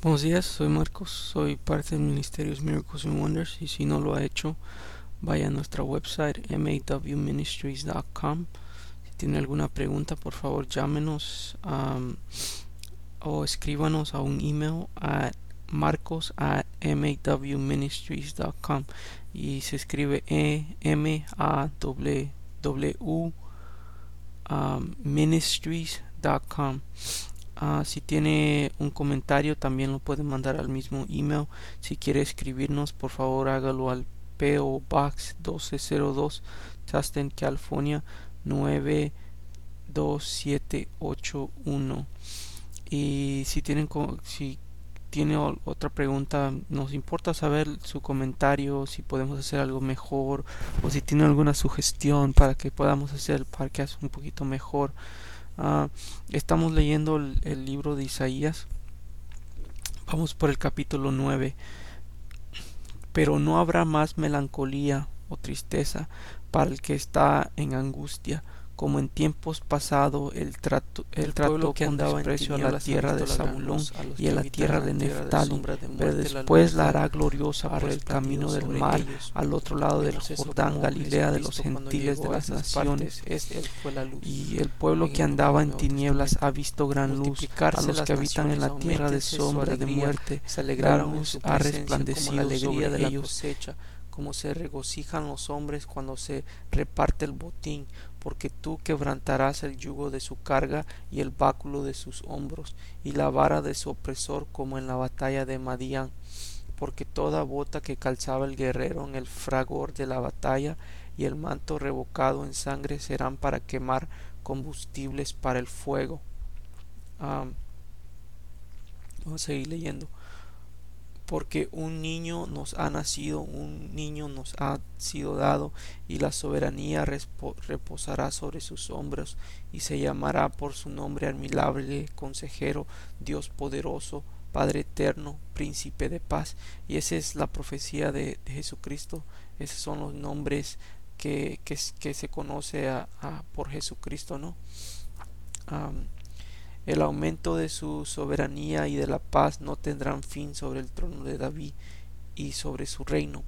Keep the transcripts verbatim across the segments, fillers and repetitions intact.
Buenos días, soy Marcos, soy parte del Ministerio Miracles and Wonders y si no lo ha hecho, vaya a nuestra website m a w ministries punto com. Si tiene alguna pregunta, por favor llámenos um, o escríbanos a un email a marcos at m a w ministries punto com y se escribe e m a w w um, ministries punto com. Uh, si tiene un comentario también lo puede mandar al mismo email. Si quiere escribirnos, por favor hágalo al P O Box doce cero dos, Tustin, California nueve dos siete ocho uno. Y si tienen si tiene otra pregunta, nos importa saber su comentario, si podemos hacer algo mejor o si tiene alguna sugestión para que podamos hacer el podcast un poquito mejor. Uh, estamos leyendo el, el libro de Isaías. Vamos por el capítulo nueve. Pero no habrá más melancolía o tristeza para el que está en angustia, como en tiempos pasados el trato, el el trato que con desprecio a la tierra de Zabulón y a la tierra de Neftali, pero después la hará gloriosa por el camino del mar, al otro lado del Jordán, Galilea de los gentiles de las naciones. Y el pueblo que andaba en tinieblas ha visto gran luz. A los que habitan en la tierra de sombra de muerte, la luz ha resplandecido sobre ellos. Como se regocijan los hombres cuando se reparte el botín, porque tú quebrantarás el yugo de su carga y el báculo de sus hombros, y la vara de su opresor como en la batalla de Madián. Porque toda bota que calzaba el guerrero en el fragor de la batalla y el manto revocado en sangre serán para quemar combustibles para el fuego. Um, vamos a seguir leyendo. Porque un niño nos ha nacido, un niño nos ha sido dado, y la soberanía reposará sobre sus hombros, y se llamará por su nombre admirable, consejero, Dios poderoso, Padre eterno, príncipe de paz. Y esa es la profecía de, de Jesucristo. Esos son los nombres que, que, que se conoce a, a, por Jesucristo, ¿no? Um, El aumento de su soberanía y de la paz no tendrán fin sobre el trono de David y sobre su reino.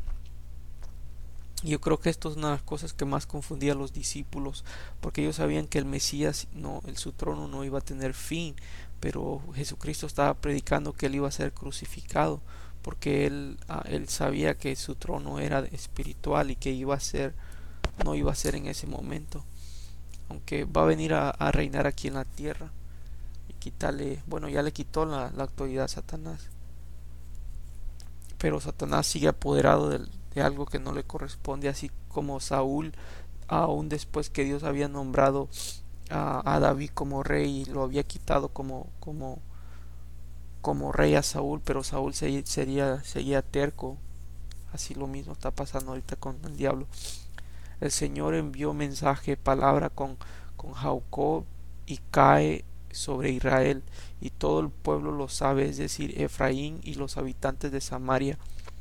Yo creo que esto es una de las cosas que más confundía a los discípulos, porque ellos sabían que el Mesías, no, el, su trono no iba a tener fin, pero Jesucristo estaba predicando que él iba a ser crucificado, porque él, él sabía que su trono era espiritual y que iba a ser, no iba a ser en ese momento, aunque va a venir a, a reinar aquí en la tierra. Quitarle, bueno, ya le quitó la, la autoridad a Satanás, pero Satanás sigue apoderado de, de algo que no le corresponde, así como Saúl, aún después que Dios había nombrado a, a David como rey y lo había quitado como como como rey a Saúl, pero Saúl se, sería, seguía terco. Así lo mismo está pasando ahorita con el diablo. El Señor envió mensaje, palabra con, con Jacob, y cae sobre Israel, y todo el pueblo lo sabe, es decir, Efraín y los habitantes de Samaria,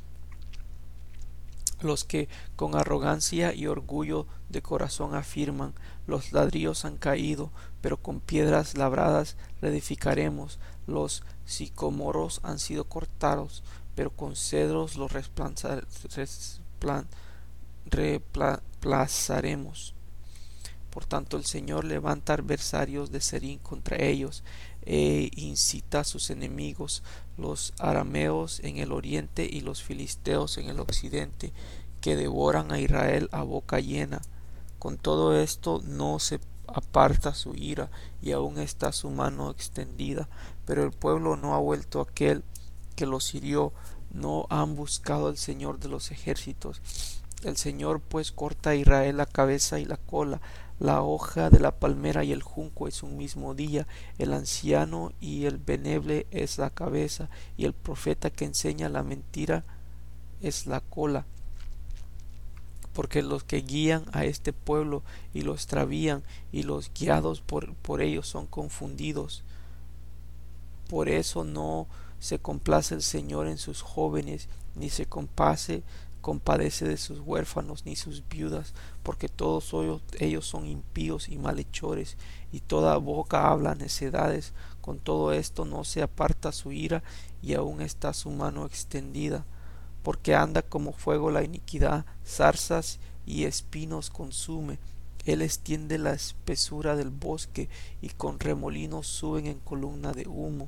los que con arrogancia y orgullo de corazón afirman: los ladrillos han caído, pero con piedras labradas reedificaremos; los sicomoros han sido cortados, pero con cedros los reemplazaremos. Por tanto, el Señor levanta adversarios de Serín contra ellos, e incita a sus enemigos, los arameos en el oriente y los filisteos en el occidente, que devoran a Israel a boca llena. Con todo esto no se aparta su ira, y aún está su mano extendida, pero el pueblo no ha vuelto a aquel que los hirió, no han buscado al Señor de los ejércitos. El Señor pues corta a Israel la cabeza y la cola. La hoja de la palmera y el junco es un mismo día, el anciano y el beneble es la cabeza, y el profeta que enseña la mentira es la cola. Porque los que guían a este pueblo y lo extravían, y los guiados por, por ellos son confundidos. Por eso no se complace el Señor en sus jóvenes, ni se complace compadece de sus huérfanos ni sus viudas, porque todos ellos son impíos y malhechores, y toda boca habla necedades. Con todo esto no se aparta su ira, y aún está su mano extendida, porque anda como fuego la iniquidad, zarzas y espinos consume. Él extiende la espesura del bosque, y con remolinos suben en columna de humo.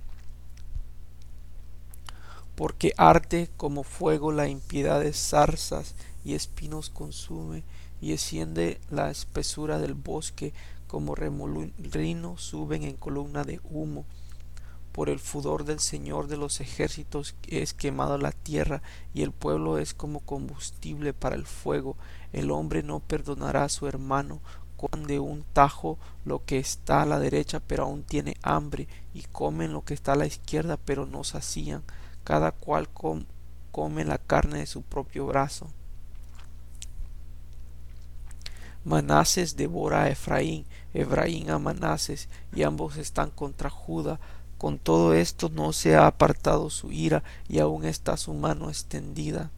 Porque arde como fuego la impiedad de zarzas y espinos consume, y extiende la espesura del bosque, como remolinos suben en columna de humo. Por el furor del Señor de los ejércitos es quemada la tierra, y el pueblo es como combustible para el fuego. El hombre no perdonará a su hermano, cuan de un tajo lo que está a la derecha, pero aún tiene hambre, y comen lo que está a la izquierda, pero no sacían. Cada cual com come la carne de su propio brazo. Manases devora a Efraín, Efraín a Manases, y ambos están contra Judá. Con todo esto no se ha apartado su ira, y aún está su mano extendida.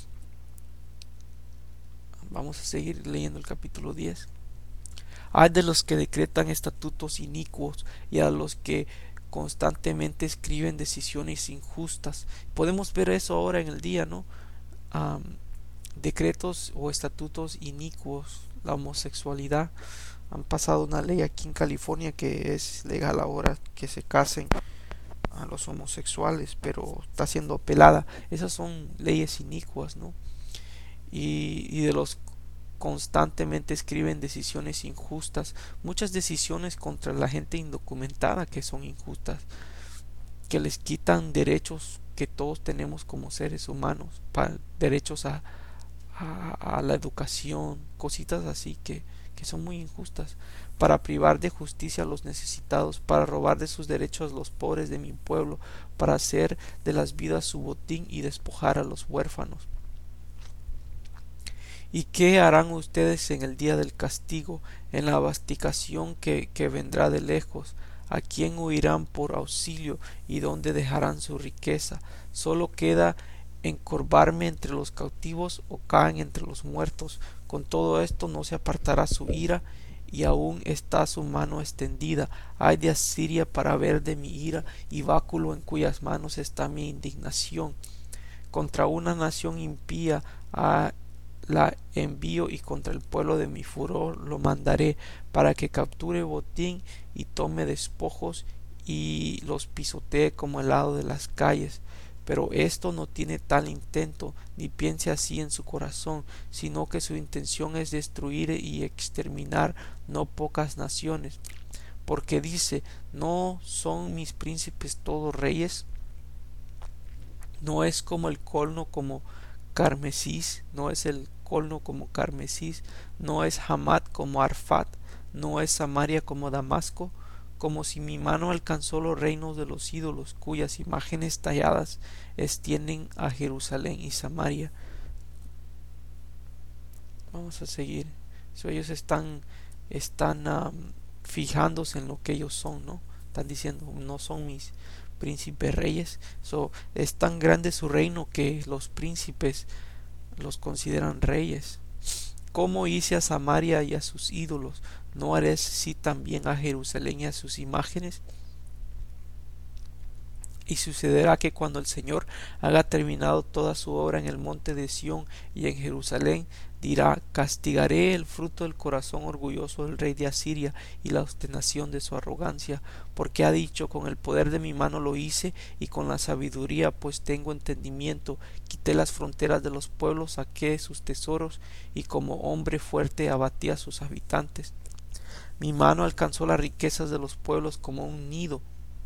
Vamos a seguir leyendo el capítulo diez. Hay de los que decretan estatutos inicuos, y a los que constantemente escriben decisiones injustas. Podemos ver eso ahora en el día, ¿no? Um, decretos o estatutos inicuos, la homosexualidad. Han pasado una ley aquí en California que es legal ahora que se casen a los homosexuales, pero está siendo apelada. Esas son leyes inicuas, ¿no? Y, y de los constantemente escriben decisiones injustas, muchas decisiones contra la gente indocumentada que son injustas, que les quitan derechos que todos tenemos como seres humanos, para, derechos a, a, a la educación, cositas así que, que son muy injustas, para privar de justicia a los necesitados, para robar de sus derechos a los pobres de mi pueblo, para hacer de las vidas su botín y despojar a los huérfanos. ¿Y qué harán ustedes en el día del castigo, en la vasticación que, que vendrá de lejos? ¿A quién huirán por auxilio y dónde dejarán su riqueza? Solo queda encorvarme entre los cautivos o caen entre los muertos. Con todo esto no se apartará su ira, y aún está su mano extendida. Ay de Asiria para ver de mi ira, y báculo en cuyas manos está mi indignación. Contra una nación impía a la envío, y contra el pueblo de mi furor lo mandaré, para que capture botín y tome despojos y los pisotee como el lado de las calles. Pero esto no tiene tal intento, ni piense así en su corazón, sino que su intención es destruir y exterminar no pocas naciones. Porque dice: ¿no son mis príncipes todos reyes? ¿No es como el colno como carmesís? ¿No es el colno como carmesís? ¿No es Hamat como Arfat? ¿No es Samaria como Damasco? Como si mi mano alcanzó los reinos de los ídolos, cuyas imágenes talladas extienden a Jerusalén y Samaria. Vamos a seguir. So, ellos están, están um, fijándose en lo que ellos son, ¿no? Están diciendo: no son mis príncipes reyes. So, es tan grande su reino que los príncipes los consideran reyes. ¿Cómo hice a Samaria y a sus ídolos? ¿No haré sí también a Jerusalén y a sus imágenes? Y sucederá que cuando el Señor haga terminado toda su obra en el monte de Sión y en Jerusalén, dirá: castigaré el fruto del corazón orgulloso del rey de Asiria y la obstinación de su arrogancia, porque ha dicho: con el poder de mi mano lo hice, y con la sabiduría, pues tengo entendimiento, quité las fronteras de los pueblos, saqué sus tesoros, y como hombre fuerte abatí a sus habitantes. Mi mano alcanzó las riquezas de los pueblos como un nido.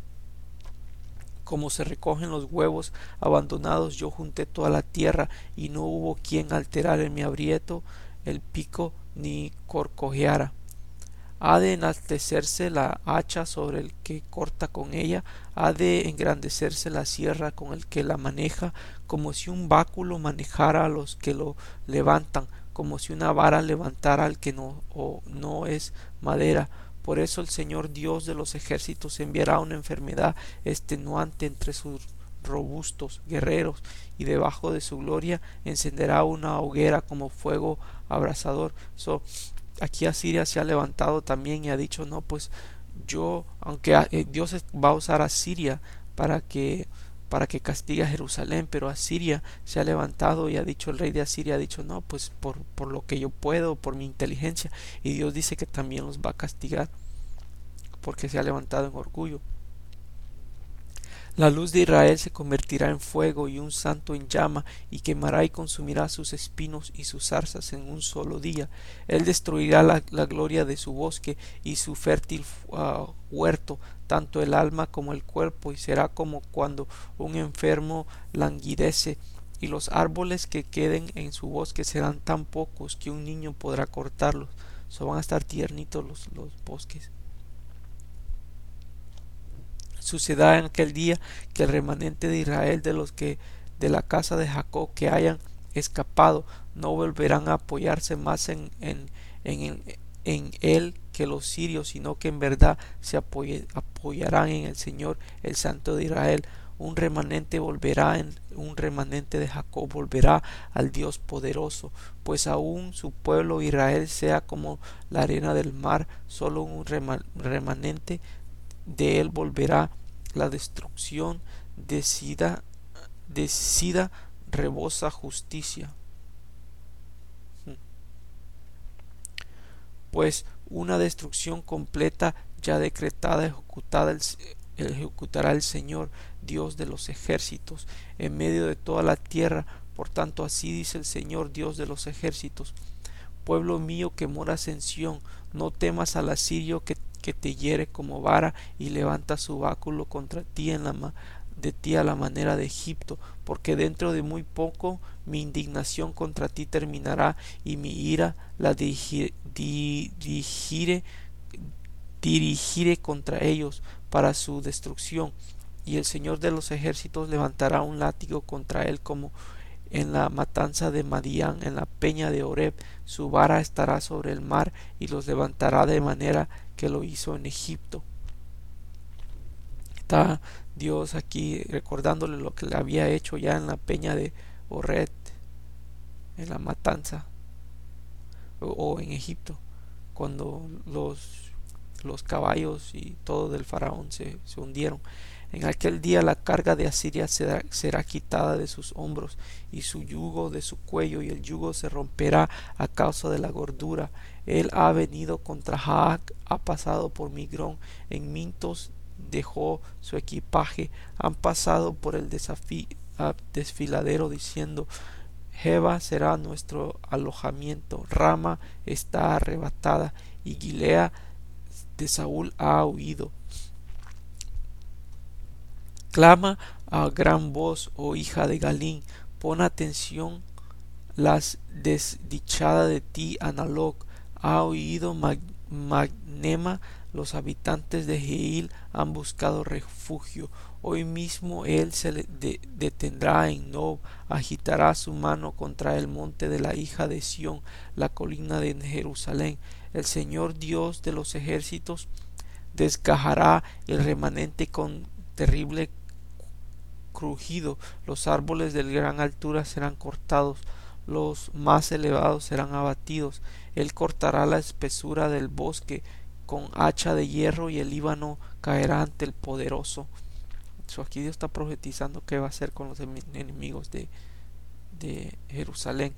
Como se recogen los huevos abandonados, yo junté toda la tierra, y no hubo quien alterar en mi abrieto el pico ni corcojeara. Ha de enaltecerse la hacha sobre el que corta con ella, ha de engrandecerse la sierra con el que la maneja, como si un báculo manejara a los que lo levantan, como si una vara levantara al que no, o no es madera. Por eso el Señor Dios de los ejércitos enviará una enfermedad extenuante entre sus robustos, guerreros, y debajo de su gloria encenderá una hoguera como fuego abrasador. So, aquí Asiria se ha levantado también y ha dicho, no, pues yo, aunque eh, Dios va a usar a Siria para que para que castigue a Jerusalén, pero Asiria se ha levantado y ha dicho, el rey de Asiria ha dicho, no, pues por, por lo que yo puedo, por mi inteligencia, y Dios dice que también los va a castigar porque se ha levantado en orgullo. La luz de Israel se convertirá en fuego y un santo en llama, y quemará y consumirá sus espinos y sus zarzas en un solo día. Él destruirá la, la gloria de su bosque y su fértil uh, huerto, tanto el alma como el cuerpo, y será como cuando un enfermo languidece, y los árboles que queden en su bosque serán tan pocos que un niño podrá cortarlos. So van a estar tiernitos los, los bosques. Sucederá en aquel día que el remanente de Israel, de los que de la casa de Jacob que hayan escapado, no volverán a apoyarse más en, en, en, en él que los sirios, sino que en verdad se apoye, apoyarán en el Señor, el Santo de Israel. Un remanente volverá, en, un remanente de Jacob volverá al Dios poderoso, pues aún su pueblo Israel sea como la arena del mar, solo un remanente de él volverá. La destrucción decida, decida rebosa justicia. Pues una destrucción completa ya decretada ejecutada el, ejecutará el Señor, Dios de los ejércitos, en medio de toda la tierra. Por tanto, así dice el Señor, Dios de los ejércitos: pueblo mío que moras en Sión, no temas al asirio que que te hiere como vara y levanta su báculo contra ti en la de ti a la manera de Egipto, porque dentro de muy poco mi indignación contra ti terminará y mi ira la dirigiré, dirigiré, dirigiré contra ellos para su destrucción, y el Señor de los ejércitos levantará un látigo contra él como en la matanza de Madián, en la peña de Oreb. Su vara estará sobre el mar y los levantará de manera que lo hizo en Egipto. Está Dios aquí recordándole lo que le había hecho ya en la peña de Oreb, en la matanza, o, o en Egipto, cuando los, los caballos y todo del faraón se, se hundieron. En aquel día la carga de Asiria será, será quitada de sus hombros y su yugo de su cuello, y el yugo se romperá a causa de la gordura. Él ha venido contra Jaac, ha pasado por Migrón, en Mintos dejó su equipaje, han pasado por el desfiladero diciendo: Jeba será nuestro alojamiento, Rama está arrebatada, y Gilea de Saúl ha huido. Clama a gran voz, oh hija de Galín, pon atención, las desdichada de ti, Analog, ha oído Mag Magnema, los habitantes de Jeil han buscado refugio. Hoy mismo él se de detendrá en Nob, agitará su mano contra el monte de la hija de Sión, la colina de Jerusalén. El Señor Dios de los ejércitos desgajará el remanente con terrible crujido. Los árboles de gran altura serán cortados, los más elevados serán abatidos. Él cortará la espesura del bosque con hacha de hierro, y el Líbano caerá ante el poderoso. So, aquí Dios está profetizando qué va a hacer con los enemigos de, de Jerusalén.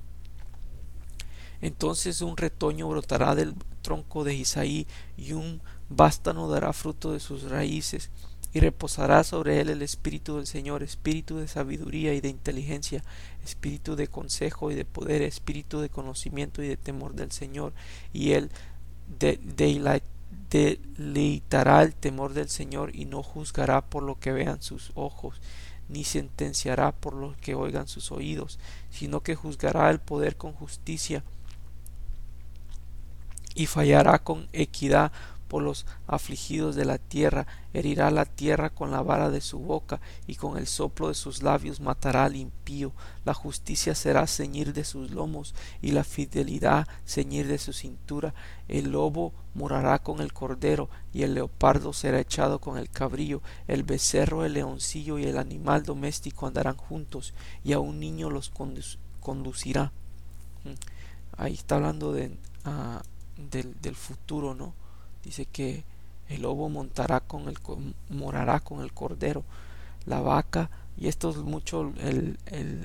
Entonces un retoño brotará del tronco de Isaí, y un vástano dará fruto de sus raíces, y reposará sobre él el espíritu del Señor, espíritu de sabiduría y de inteligencia, espíritu de consejo y de poder, espíritu de conocimiento y de temor del Señor. Y él de, de, deleitará el temor del Señor, y no juzgará por lo que vean sus ojos, ni sentenciará por lo que oigan sus oídos, sino que juzgará el poder con justicia, y fallará con equidad por los afligidos de la tierra, herirá la tierra con la vara de su boca, y con el soplo de sus labios matará al impío. La justicia será ceñir de sus lomos, y la fidelidad ceñir de su cintura. El lobo morará con el cordero, y el leopardo será echado con el cabrillo. El becerro, el leoncillo y el animal doméstico andarán juntos, y a un niño los condu- conducirá. Ahí está hablando de, uh, del, del futuro, ¿no? Dice que el lobo montará con el, morará con el cordero, la vaca, y esto es mucho el, el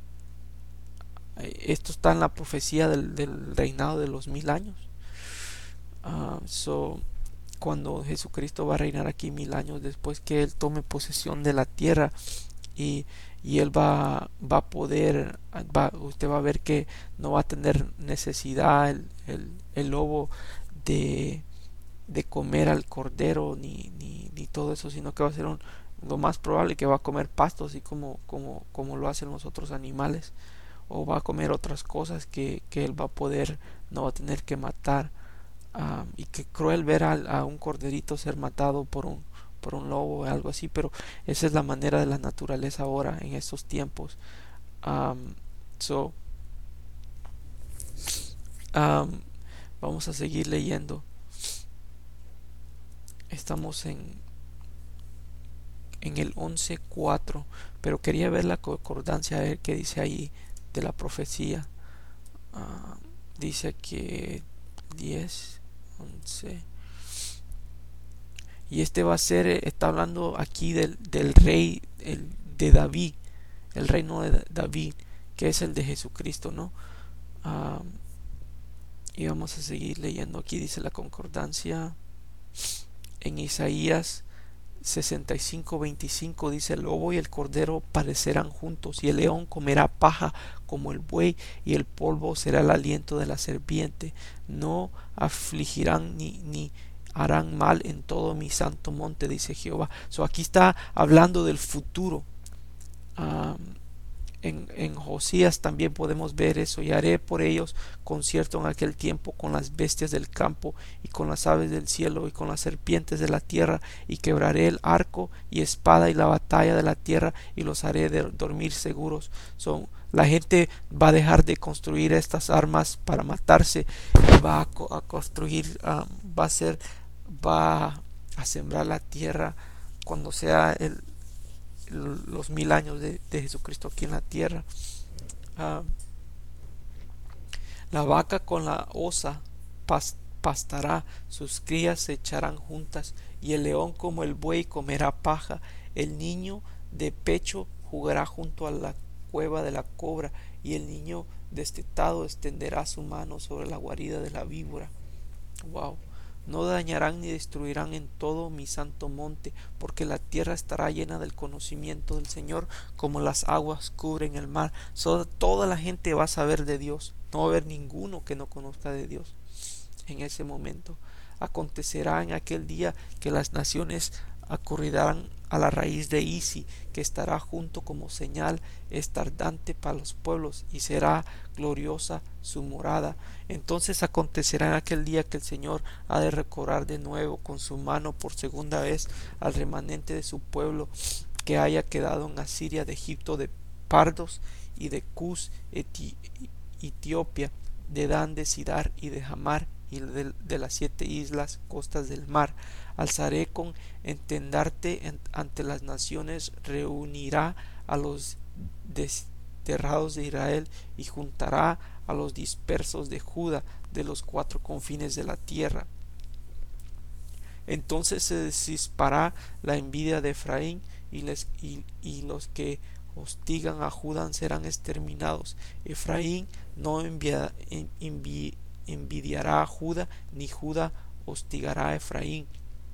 esto está en la profecía del, del reinado de los mil años. Uh, so, cuando Jesucristo va a reinar aquí mil años después que Él tome posesión de la tierra, y, y Él va, va a poder, va, usted va a ver que no va a tener necesidad el, el, el lobo de, de comer al cordero ni, ni, ni todo eso, sino que va a ser un, lo más probable que va a comer pasto, así como, como, como lo hacen los otros animales, o va a comer otras cosas que, que Él va a poder, no va a tener que matar. Um, y qué cruel ver a, a un corderito ser matado por un por un lobo o algo así, pero esa es la manera de la naturaleza ahora en estos tiempos. um, so um, vamos a seguir leyendo. Estamos en en el once cuatro, pero quería ver la concordancia, a ver qué dice ahí de la profecía. Uh, dice que diez once, y este va a ser, está hablando aquí del, del rey el, de David, el reino de David, que es el de Jesucristo, ¿no? Um, y vamos a seguir leyendo. Aquí dice la concordancia en Isaías sesenta y cinco veinticinco, dice: el lobo y el cordero padecerán juntos, y el león comerá paja como el buey, y el polvo será el aliento de la serpiente. No afligirán ni, ni harán mal en todo mi santo monte, dice Jehová. So, aquí está hablando del futuro. um, En, en Josías también podemos ver eso: y haré por ellos concierto en aquel tiempo con las bestias del campo y con las aves del cielo y con las serpientes de la tierra, y quebraré el arco y espada y la batalla de la tierra, y los haré de dormir seguros. So, la gente va a dejar de construir estas armas para matarse, y va a, a construir, uh, va a ser, va a sembrar la tierra cuando sea el los mil años de, de Jesucristo aquí en la tierra. Uh, la vaca con la osa pas, pastará, sus crías se echarán juntas, y el león como el buey comerá paja. El niño de pecho jugará junto a la cueva de la cobra, y el niño destetado extenderá su mano sobre la guarida de la víbora. Wow. No dañarán ni destruirán en todo mi santo monte, porque la tierra estará llena del conocimiento del Señor, como las aguas cubren el mar. So, toda la gente va a saber de Dios. No va a haber ninguno que no conozca de Dios en ese momento. Acontecerá en aquel día que las naciones acudirán a la raíz de Isi, que estará junto como señal estardante para los pueblos, y será gloriosa su morada. Entonces acontecerá en aquel día que el Señor ha de recobrar de nuevo con su mano por segunda vez al remanente de su pueblo que haya quedado en Asiria, de Egipto, de Pardos y de Cus, Eti Etiopía, de Dan, de Sidar y de Hamar, y de, de las siete islas costas del mar. Alzaré con estandarte en, ante las naciones, reunirá a los desterrados de Israel, y juntará a los dispersos de Judá de los cuatro confines de la tierra. Entonces se dispará la envidia de Efraín, y, les, y, y los que hostigan a Judá serán exterminados. Efraín no envia, envi, envidiará a Judá, ni Judá hostigará a Efraín.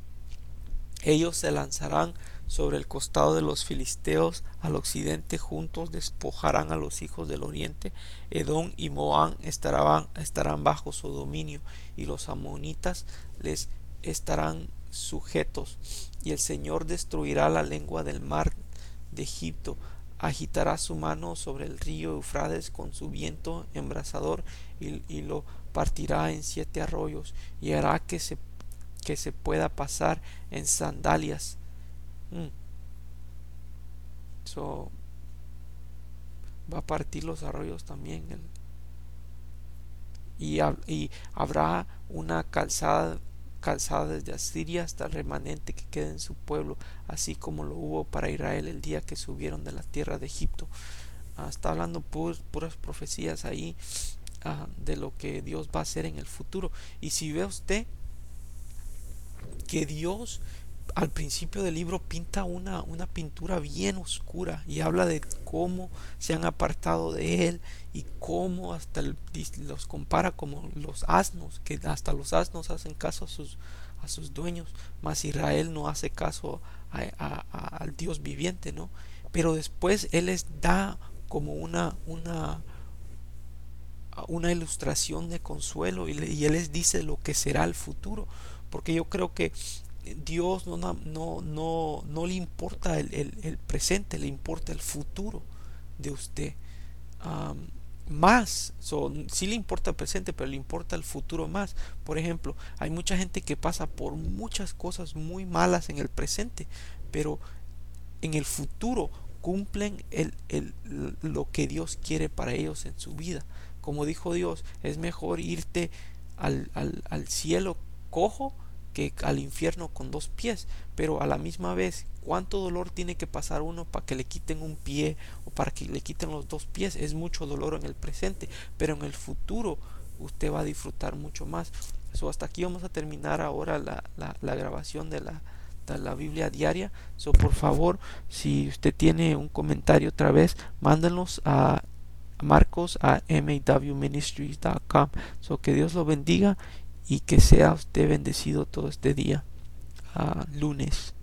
Ellos se lanzarán sobre el costado de los filisteos al occidente, juntos despojarán a los hijos del oriente. Edom y Moab estarán, estarán bajo su dominio, y los amonitas les estarán sujetos. Y el Señor destruirá la lengua del mar de Egipto, agitará su mano sobre el río Eufrates con su viento embrasador, y, y lo partirá en siete arroyos, y hará que se que se pueda pasar en sandalias. Mm. So, va a partir los arroyos también. El, y, y habrá una calzada calzada desde Asiria hasta el remanente que quede en su pueblo, así como lo hubo para Israel el día que subieron de la tierra de Egipto. Uh, está hablando pur, puras profecías ahí uh, de lo que Dios va a hacer en el futuro. Y si ve usted que Dios al principio del libro pinta una, una pintura bien oscura y habla de cómo se han apartado de él y cómo hasta el, los compara como los asnos, que hasta los asnos hacen caso a sus, a sus dueños, mas Israel no hace caso a, a, a, al Dios viviente, ¿no? Pero después él les da como una, una, una ilustración de consuelo y, le, y él les dice lo que será el futuro, porque yo creo que Dios no, no, no, no le importa el, el, el presente, le importa el futuro de usted. Um, más, so, sí le importa el presente, pero le importa el futuro más. Por ejemplo, hay mucha gente que pasa por muchas cosas muy malas en el presente, pero en el futuro cumplen el, el, lo que Dios quiere para ellos en su vida. Como dijo Dios, es mejor irte al, al, al cielo cojo que al infierno con dos pies. Pero a la misma vez, ¿cuánto dolor tiene que pasar uno para que le quiten un pie o para que le quiten los dos pies? Es mucho dolor en el presente, pero en el futuro usted va a disfrutar mucho más. So, hasta aquí vamos a terminar ahora la, la, la grabación de la, de la Biblia diaria. So, por favor, si usted tiene un comentario otra vez, mándenos a Marcos a m a w ministries punto com. So, que Dios lo bendiga y que sea usted bendecido todo este día, uh, lunes.